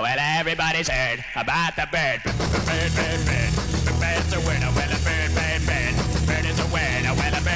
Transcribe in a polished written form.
well, everybody's heard about the bird. Bird, bird, bird. The bird's a winner. Well, a bird, bird, bird. Bird is a winner. Well, a bird.